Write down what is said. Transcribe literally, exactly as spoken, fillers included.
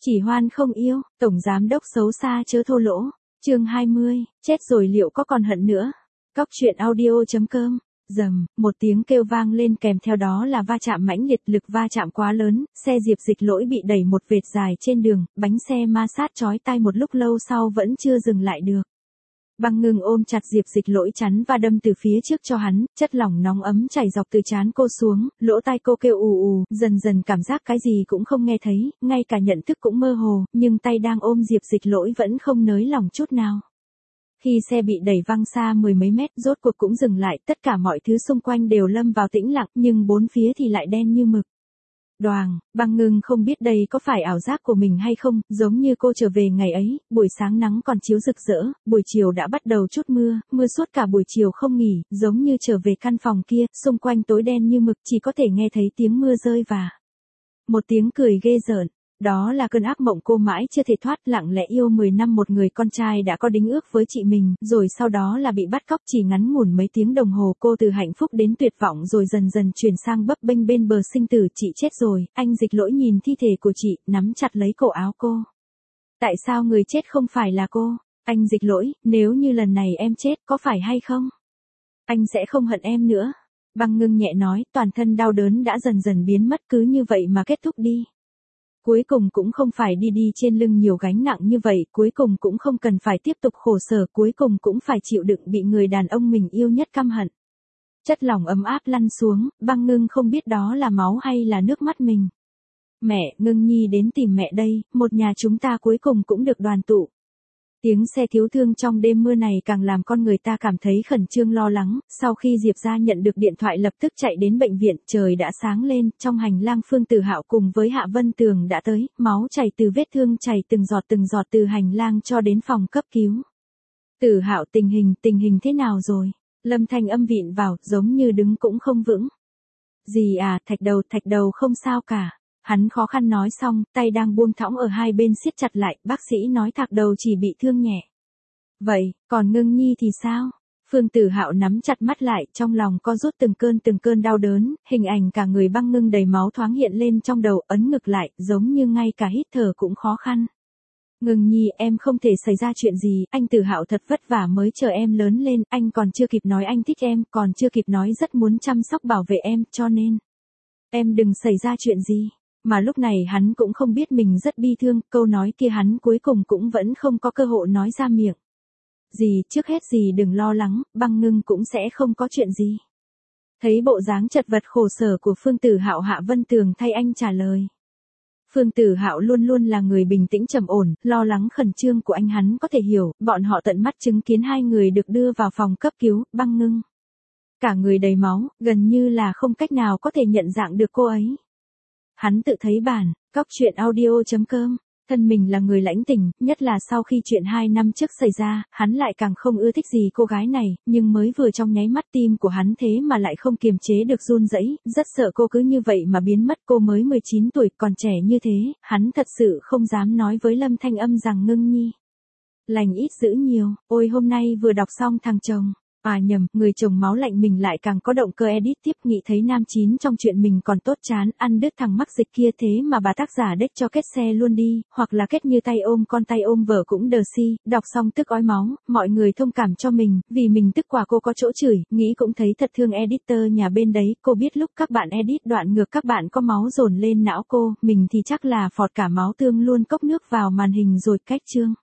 Chỉ hoan không yêu, tổng giám đốc xấu xa chớ thô lỗ. Chương hai mươi, chết rồi liệu có còn hận nữa. Cóc truyện audio chấm com. Rầm, một tiếng kêu vang lên kèm theo đó là va chạm mãnh liệt, lực va chạm quá lớn, xe Diệp Dịch Lỗi bị đẩy một vệt dài trên đường, bánh xe ma sát chói tai một lúc lâu sau vẫn chưa dừng lại được. Băng Ngưng ôm chặt Diệp Dịch Lỗi chắn và đâm từ phía trước cho hắn, chất lỏng nóng ấm chảy dọc từ trán cô xuống, lỗ tai cô kêu ù ù, dần dần cảm giác cái gì cũng không nghe thấy, ngay cả nhận thức cũng mơ hồ, nhưng tay đang ôm Diệp Dịch Lỗi vẫn không nới lỏng chút nào. Khi xe bị đẩy văng xa mười mấy mét, rốt cuộc cũng dừng lại, tất cả mọi thứ xung quanh đều lâm vào tĩnh lặng, nhưng bốn phía thì lại đen như mực. Đoàng, Băng Ngưng không biết đây có phải ảo giác của mình hay không, giống như cô trở về ngày ấy, buổi sáng nắng còn chiếu rực rỡ, buổi chiều đã bắt đầu chút mưa, mưa suốt cả buổi chiều không nghỉ, giống như trở về căn phòng kia, xung quanh tối đen như mực, chỉ có thể nghe thấy tiếng mưa rơi và một tiếng cười ghê rợn. Đó là cơn ác mộng cô mãi chưa thể thoát, lặng lẽ yêu mười năm một người con trai đã có đính ước với chị mình, rồi sau đó là bị bắt cóc, chỉ ngắn ngủn mấy tiếng đồng hồ cô từ hạnh phúc đến tuyệt vọng rồi dần dần chuyển sang bấp bênh bên bờ sinh tử. Chị chết rồi, anh Dịch Lỗi nhìn thi thể của chị, nắm chặt lấy cổ áo cô. Tại sao người chết không phải là cô? Anh Dịch Lỗi, nếu như lần này em chết, có phải hay không? Anh sẽ không hận em nữa. Băng Ngưng nhẹ nói, toàn thân đau đớn đã dần dần biến mất, cứ như vậy mà kết thúc đi. Cuối cùng cũng không phải đi đi trên lưng nhiều gánh nặng như vậy, cuối cùng cũng không cần phải tiếp tục khổ sở, cuối cùng cũng phải chịu đựng bị người đàn ông mình yêu nhất căm hận. Chất lỏng ấm áp lăn xuống, Băng Ngưng không biết đó là máu hay là nước mắt mình. Mẹ, Ngưng Nhi đến tìm mẹ đây, một nhà chúng ta cuối cùng cũng được đoàn tụ. Tiếng xe cứu thương trong đêm mưa này càng làm con người ta cảm thấy khẩn trương lo lắng, sau khi Diệp gia nhận được điện thoại lập tức chạy đến bệnh viện, trời đã sáng lên, trong hành lang Phương Tử Hạo cùng với Hạ Vân Tường đã tới, máu chảy từ vết thương chảy từng giọt từng giọt từ hành lang cho đến phòng cấp cứu. Tử Hạo, tình hình, tình hình thế nào rồi? Lâm Thanh Âm vịn vào, giống như đứng cũng không vững. Gì à, thạch đầu, thạch đầu không sao cả. Hắn khó khăn nói xong, tay đang buông thõng ở hai bên siết chặt lại, bác sĩ nói thạc đầu chỉ bị thương nhẹ. Vậy, còn Ngưng Nhi thì sao? Phương Tử Hạo nắm chặt mắt lại, trong lòng co rút từng cơn từng cơn đau đớn, hình ảnh cả người Băng Ngưng đầy máu thoáng hiện lên trong đầu, ấn ngực lại, giống như ngay cả hít thở cũng khó khăn. Ngưng Nhi, em không thể xảy ra chuyện gì, anh Tử Hạo thật vất vả mới chờ em lớn lên, anh còn chưa kịp nói anh thích em, còn chưa kịp nói rất muốn chăm sóc bảo vệ em, cho nên em đừng xảy ra chuyện gì. Mà lúc này hắn cũng không biết mình rất bi thương, câu nói kia hắn cuối cùng cũng vẫn không có cơ hội nói ra miệng. Gì, trước hết gì đừng lo lắng, Băng Ngưng cũng sẽ không có chuyện gì. Thấy bộ dáng chật vật khổ sở của Phương Tử Hạo, Hạ Vân Tường thay anh trả lời. Phương Tử Hạo luôn luôn là người bình tĩnh trầm ổn, lo lắng khẩn trương của anh hắn có thể hiểu, bọn họ tận mắt chứng kiến hai người được đưa vào phòng cấp cứu, Băng Ngưng. Cả người đầy máu, gần như là không cách nào có thể nhận dạng được cô ấy. Hắn tự thấy bản, cóc truyện audio chấm com, thân mình là người lãnh tình, nhất là sau khi chuyện hai năm trước xảy ra, hắn lại càng không ưa thích gì cô gái này, nhưng mới vừa trong nháy mắt tim của hắn thế mà lại không kiềm chế được run rẩy, rất sợ cô cứ như vậy mà biến mất. Cô mới mười chín tuổi, còn trẻ như thế, hắn thật sự không dám nói với Lâm Thanh Âm rằng Ngưng Nhi lành ít dữ nhiều, ôi hôm nay vừa đọc xong thằng chồng. À nhầm, người chồng máu lạnh mình lại càng có động cơ edit tiếp, nghĩ thấy nam chín trong chuyện mình còn tốt chán, ăn đứt thằng mắc dịch kia thế mà bà tác giả đếch cho kết xe luôn đi, hoặc là kết như tay ôm con tay ôm vợ cũng đờ si, đọc xong tức ói máu, mọi người thông cảm cho mình, vì mình tức quả cô có chỗ chửi, nghĩ cũng thấy thật thương editor nhà bên đấy, cô biết lúc các bạn edit đoạn ngược các bạn có máu dồn lên não cô, mình thì chắc là phọt cả máu tương luôn, cốc nước vào màn hình rồi cách chương.